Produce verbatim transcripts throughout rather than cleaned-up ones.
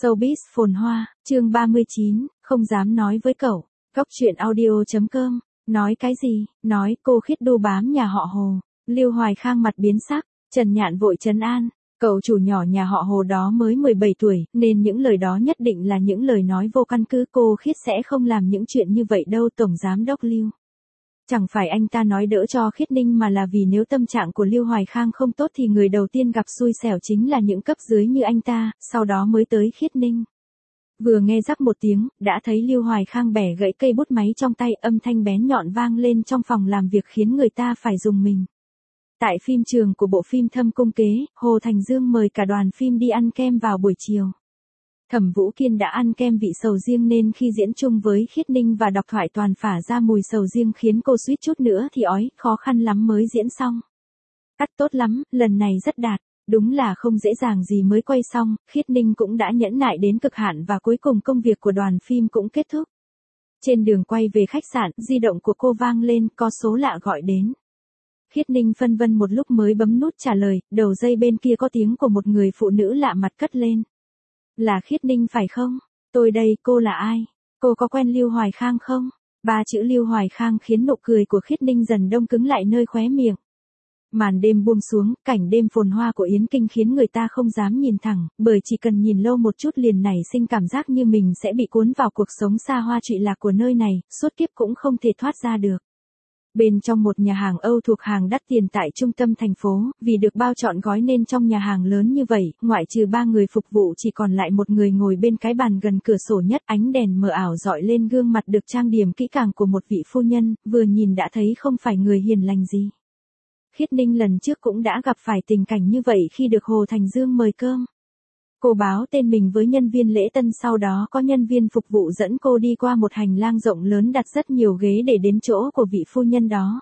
Showbiz phồn hoa, chương ba mươi chín, không dám nói với cậu. Góc truyện audio.com, nói cái gì, nói cô Khiết đu bám nhà họ Hồ. Lưu Hoài Khang mặt biến sắc, Trần Nhạn vội trấn an, cậu chủ nhỏ nhà họ Hồ đó mới mười bảy tuổi, nên những lời đó nhất định là những lời nói vô căn cứ, cô Khiết sẽ không làm những chuyện như vậy đâu Tổng Giám đốc Lưu. Chẳng phải anh ta nói đỡ cho Khiết Ninh mà là vì nếu tâm trạng của Lưu Hoài Khang không tốt thì người đầu tiên gặp xui xẻo chính là những cấp dưới như anh ta, sau đó mới tới Khiết Ninh. Vừa nghe rắc một tiếng, đã thấy Lưu Hoài Khang bẻ gãy cây bút máy trong tay, âm thanh bén nhọn vang lên trong phòng làm việc khiến người ta phải rùng mình. Tại phim trường của bộ phim Thâm Cung Kế, Hồ Thành Dương mời cả đoàn phim đi ăn kem vào buổi chiều. Thẩm Vũ Kiên đã ăn kem vị sầu riêng nên khi diễn chung với Khiết Ninh và đọc thoại toàn phả ra mùi sầu riêng khiến cô suýt chút nữa thì ói, khó khăn lắm mới diễn xong. Cắt tốt lắm, lần này rất đạt, đúng là không dễ dàng gì mới quay xong, Khiết Ninh cũng đã nhẫn nại đến cực hạn và cuối cùng công việc của đoàn phim cũng kết thúc. Trên đường quay về khách sạn, di động của cô vang lên, có số lạ gọi đến. Khiết Ninh phân vân một lúc mới bấm nút trả lời, đầu dây bên kia có tiếng của một người phụ nữ lạ mặt cất lên. Là Khiết Ninh phải không? Tôi đây, cô là ai? Cô có quen Lưu Hoài Khang không? Ba chữ Lưu Hoài Khang khiến nụ cười của Khiết Ninh dần đông cứng lại nơi khóe miệng. Màn đêm buông xuống, cảnh đêm phồn hoa của Yến Kinh khiến người ta không dám nhìn thẳng, bởi chỉ cần nhìn lâu một chút liền nảy sinh cảm giác như mình sẽ bị cuốn vào cuộc sống xa hoa trụy lạc của nơi này, suốt kiếp cũng không thể thoát ra được. Bên trong một nhà hàng Âu thuộc hàng đắt tiền tại trung tâm thành phố, vì được bao trọn gói nên trong nhà hàng lớn như vậy, ngoại trừ ba người phục vụ chỉ còn lại một người ngồi bên cái bàn gần cửa sổ nhất, ánh đèn mờ ảo dọi lên gương mặt được trang điểm kỹ càng của một vị phu nhân, vừa nhìn đã thấy không phải người hiền lành gì. Khiết Ninh lần trước cũng đã gặp phải tình cảnh như vậy khi được Hồ Thành Dương mời cơm. Cô báo tên mình với nhân viên lễ tân, sau đó có nhân viên phục vụ dẫn cô đi qua một hành lang rộng lớn đặt rất nhiều ghế để đến chỗ của vị phu nhân đó.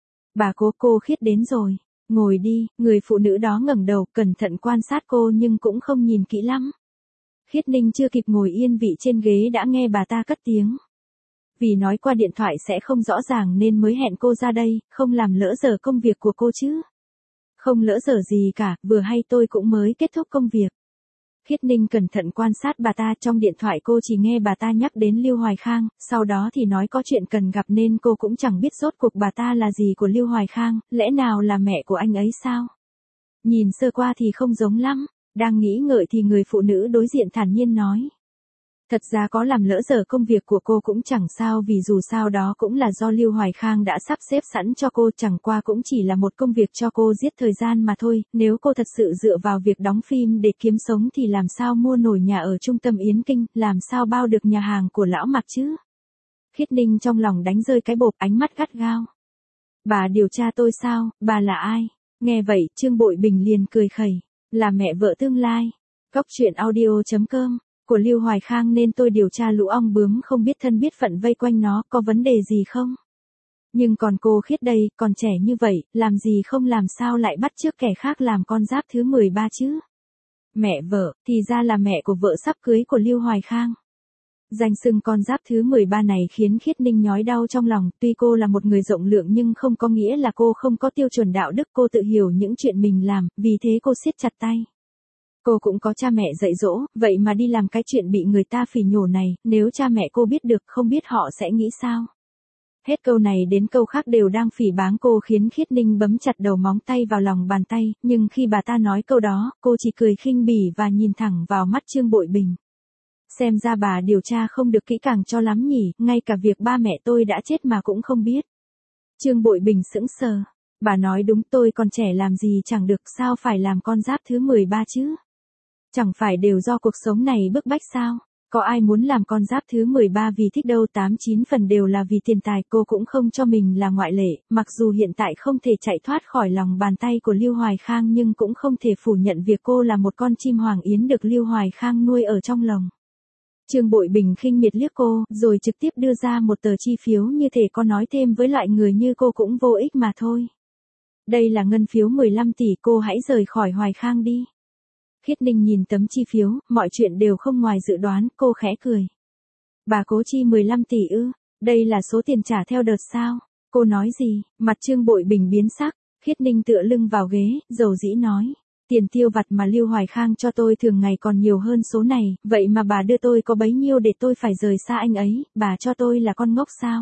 Bà cố cô Khiết đến rồi, ngồi đi, người phụ nữ đó ngẩng đầu cẩn thận quan sát cô nhưng cũng không nhìn kỹ lắm. Khiết Ninh chưa kịp ngồi yên vị trên ghế đã nghe bà ta cất tiếng. Vì nói qua điện thoại sẽ không rõ ràng nên mới hẹn cô ra đây, không làm lỡ giờ công việc của cô chứ. Không lỡ giờ gì cả, vừa hay tôi cũng mới kết thúc công việc. Khiết Ninh cẩn thận quan sát bà ta, trong điện thoại cô chỉ nghe bà ta nhắc đến Lưu Hoài Khang, sau đó thì nói có chuyện cần gặp nên cô cũng chẳng biết rốt cuộc bà ta là gì của Lưu Hoài Khang, lẽ nào là mẹ của anh ấy sao? Nhìn sơ qua thì không giống lắm, đang nghĩ ngợi thì người phụ nữ đối diện thản nhiên nói. Thật ra có làm lỡ giờ công việc của cô cũng chẳng sao, vì dù sao đó cũng là do Lưu Hoài Khang đã sắp xếp sẵn cho cô, chẳng qua cũng chỉ là một công việc cho cô giết thời gian mà thôi, nếu cô thật sự dựa vào việc đóng phim để kiếm sống thì làm sao mua nổi nhà ở trung tâm Yến Kinh, làm sao bao được nhà hàng của lão Mạc chứ? Khiết Ninh trong lòng đánh rơi cái bộp, ánh mắt gắt gao. Bà điều tra tôi sao, bà là ai? Nghe vậy, Trương Bội Bình liền cười khẩy, là mẹ vợ tương lai. Góc truyện audio.com của Lưu Hoài Khang nên tôi điều tra lũ ong bướm không biết thân biết phận vây quanh nó, có vấn đề gì không? Nhưng còn cô Khiết đây, còn trẻ như vậy, làm gì không làm sao lại bắt chước kẻ khác làm con giáp thứ mười ba chứ? Mẹ vợ, thì ra là mẹ của vợ sắp cưới của Lưu Hoài Khang. Danh xưng con giáp thứ mười ba này khiến Khiết Ninh nhói đau trong lòng, tuy cô là một người rộng lượng nhưng không có nghĩa là cô không có tiêu chuẩn đạo đức, cô tự hiểu những chuyện mình làm, vì thế cô siết chặt tay. Cô cũng có cha mẹ dạy dỗ, vậy mà đi làm cái chuyện bị người ta phỉ nhổ này, nếu cha mẹ cô biết được không biết họ sẽ nghĩ sao. Hết câu này đến câu khác đều đang phỉ báng cô khiến Khiết Ninh bấm chặt đầu móng tay vào lòng bàn tay, nhưng khi bà ta nói câu đó, cô chỉ cười khinh bỉ và nhìn thẳng vào mắt Trương Bội Bình. Xem ra bà điều tra không được kỹ càng cho lắm nhỉ, ngay cả việc ba mẹ tôi đã chết mà cũng không biết. Trương Bội Bình sững sờ, bà nói đúng, tôi còn trẻ làm gì chẳng được, sao phải làm con giáp thứ mười ba chứ? Chẳng phải đều do cuộc sống này bức bách sao? Có ai muốn làm con giáp thứ mười ba vì thích đâu, tám chín phần đều là vì tiền tài, cô cũng không cho mình là ngoại lệ, mặc dù hiện tại không thể chạy thoát khỏi lòng bàn tay của Lưu Hoài Khang nhưng cũng không thể phủ nhận việc cô là một con chim hoàng yến được Lưu Hoài Khang nuôi ở trong lồng. Trương Bội Bình khinh miệt liếc cô, rồi trực tiếp đưa ra một tờ chi phiếu như thể có nói thêm với loại người như cô cũng vô ích mà thôi. Đây là ngân phiếu mười lăm tỷ, cô hãy rời khỏi Hoài Khang đi. Khiết Ninh nhìn tấm chi phiếu, mọi chuyện đều không ngoài dự đoán, cô khẽ cười. Bà cố chi mười lăm tỷ ư, đây là số tiền trả theo đợt sao? Cô nói gì? Mặt Trương Bội Bình biến sắc, Khiết Ninh tựa lưng vào ghế, dầu dĩ nói. Tiền tiêu vặt mà Lưu Hoài Khang cho tôi thường ngày còn nhiều hơn số này, vậy mà bà đưa tôi có bấy nhiêu để tôi phải rời xa anh ấy, bà cho tôi là con ngốc sao?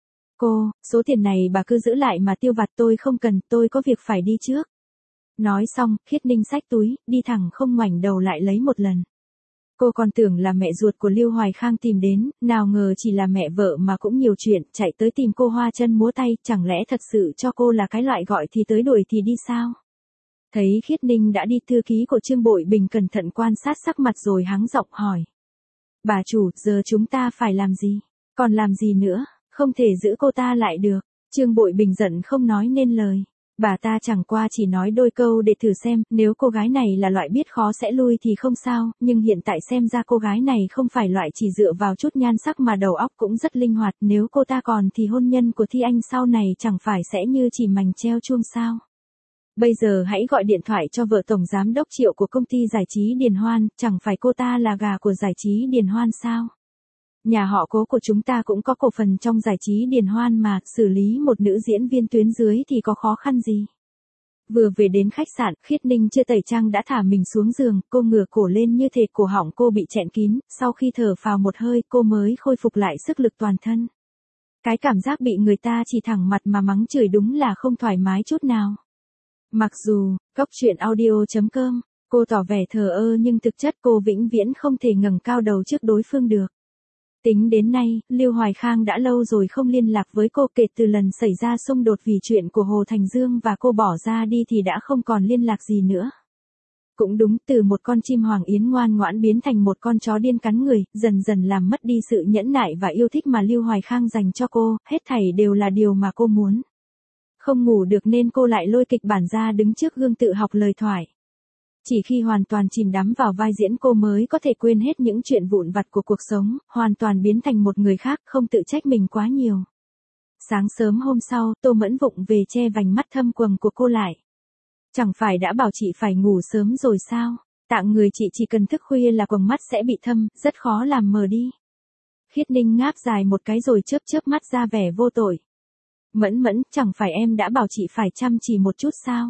Cô, số tiền này bà cứ giữ lại mà tiêu vặt, tôi không cần, tôi có việc phải đi trước. Nói xong, Khiết Ninh xách túi, đi thẳng không ngoảnh đầu lại lấy một lần. Cô còn tưởng là mẹ ruột của Lưu Hoài Khang tìm đến, nào ngờ chỉ là mẹ vợ mà cũng nhiều chuyện, chạy tới tìm cô hoa chân múa tay, chẳng lẽ thật sự cho cô là cái loại gọi thì tới đuổi thì đi sao? Thấy Khiết Ninh đã đi, thư ký của Trương Bội Bình cẩn thận quan sát sắc mặt rồi hắng giọng hỏi. Bà chủ, giờ chúng ta phải làm gì? Còn làm gì nữa? Không thể giữ cô ta lại được. Trương Bội Bình giận không nói nên lời. Bà ta chẳng qua chỉ nói đôi câu để thử xem, nếu cô gái này là loại biết khó sẽ lui thì không sao, nhưng hiện tại xem ra cô gái này không phải loại chỉ dựa vào chút nhan sắc mà đầu óc cũng rất linh hoạt, nếu cô ta còn thì hôn nhân của Thi Anh sau này chẳng phải sẽ như chỉ mành treo chuông sao. Bây giờ hãy gọi điện thoại cho vợ tổng giám đốc Triệu của công ty giải trí Điền Hoan, chẳng phải cô ta là gà của giải trí Điền Hoan sao? Nhà họ Cố của chúng ta cũng có cổ phần trong giải trí Điền Hoan mà, xử lý một nữ diễn viên tuyến dưới thì có khó khăn gì. Vừa về đến khách sạn, Khiết Ninh chưa tẩy trang đã thả mình xuống giường, cô ngửa cổ lên như thể cổ họng cô bị chẹn kín, sau khi thở phào một hơi cô mới khôi phục lại sức lực toàn thân. Cái cảm giác bị người ta chỉ thẳng mặt mà mắng chửi đúng là không thoải mái chút nào. Mặc dù, Cốc Truyện Audio chấm com, cô tỏ vẻ thờ ơ nhưng thực chất cô vĩnh viễn không thể ngẩng cao đầu trước đối phương được. Tính đến nay, Lưu Hoài Khang đã lâu rồi không liên lạc với cô, kể từ lần xảy ra xung đột vì chuyện của Hồ Thành Dương và cô bỏ ra đi thì đã không còn liên lạc gì nữa. Cũng đúng, từ một con chim hoàng yến ngoan ngoãn biến thành một con chó điên cắn người, dần dần làm mất đi sự nhẫn nại và yêu thích mà Lưu Hoài Khang dành cho cô, hết thảy đều là điều mà cô muốn. Không ngủ được nên cô lại lôi kịch bản ra đứng trước gương tự học lời thoại. Chỉ khi hoàn toàn chìm đắm vào vai diễn cô mới có thể quên hết những chuyện vụn vặt của cuộc sống, hoàn toàn biến thành một người khác, không tự trách mình quá nhiều. Sáng sớm hôm sau, Tô Mẫn vụng về che vành mắt thâm quầng của cô lại. Chẳng phải đã bảo chị phải ngủ sớm rồi sao? Tạng người chị chỉ cần thức khuya là quầng mắt sẽ bị thâm, rất khó làm mờ đi. Khiết Ninh ngáp dài một cái rồi chớp chớp mắt ra vẻ vô tội. Mẫn Mẫn, chẳng phải em đã bảo chị phải chăm chỉ một chút sao?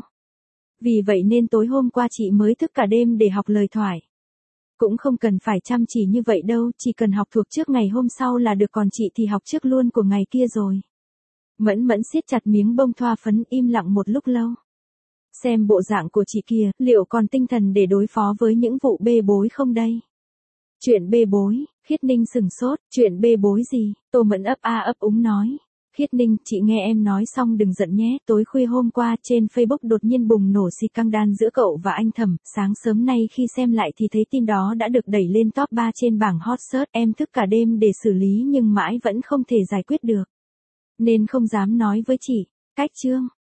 Vì vậy nên tối hôm qua chị mới thức cả đêm để học lời thoại. Cũng không cần phải chăm chỉ như vậy đâu, chỉ cần học thuộc trước ngày hôm sau là được, còn chị thì học trước luôn của ngày kia rồi. Mẫn Mẫn siết chặt miếng bông thoa phấn, im lặng một lúc lâu. Xem bộ dạng của chị kia, liệu còn tinh thần để đối phó với những vụ bê bối không đây? Chuyện bê bối, Khiết Ninh sừng sốt, chuyện bê bối gì? Tô Mẫn ấp a ấp úng nói. Khiết Ninh, chị nghe em nói xong đừng giận nhé, tối khuya hôm qua trên Facebook đột nhiên bùng nổ scandal giữa cậu và anh Thẩm, sáng sớm nay khi xem lại thì thấy tin đó đã được đẩy lên top ba trên bảng hot search, em thức cả đêm để xử lý nhưng mãi vẫn không thể giải quyết được. Nên không dám nói với chị. Cách chương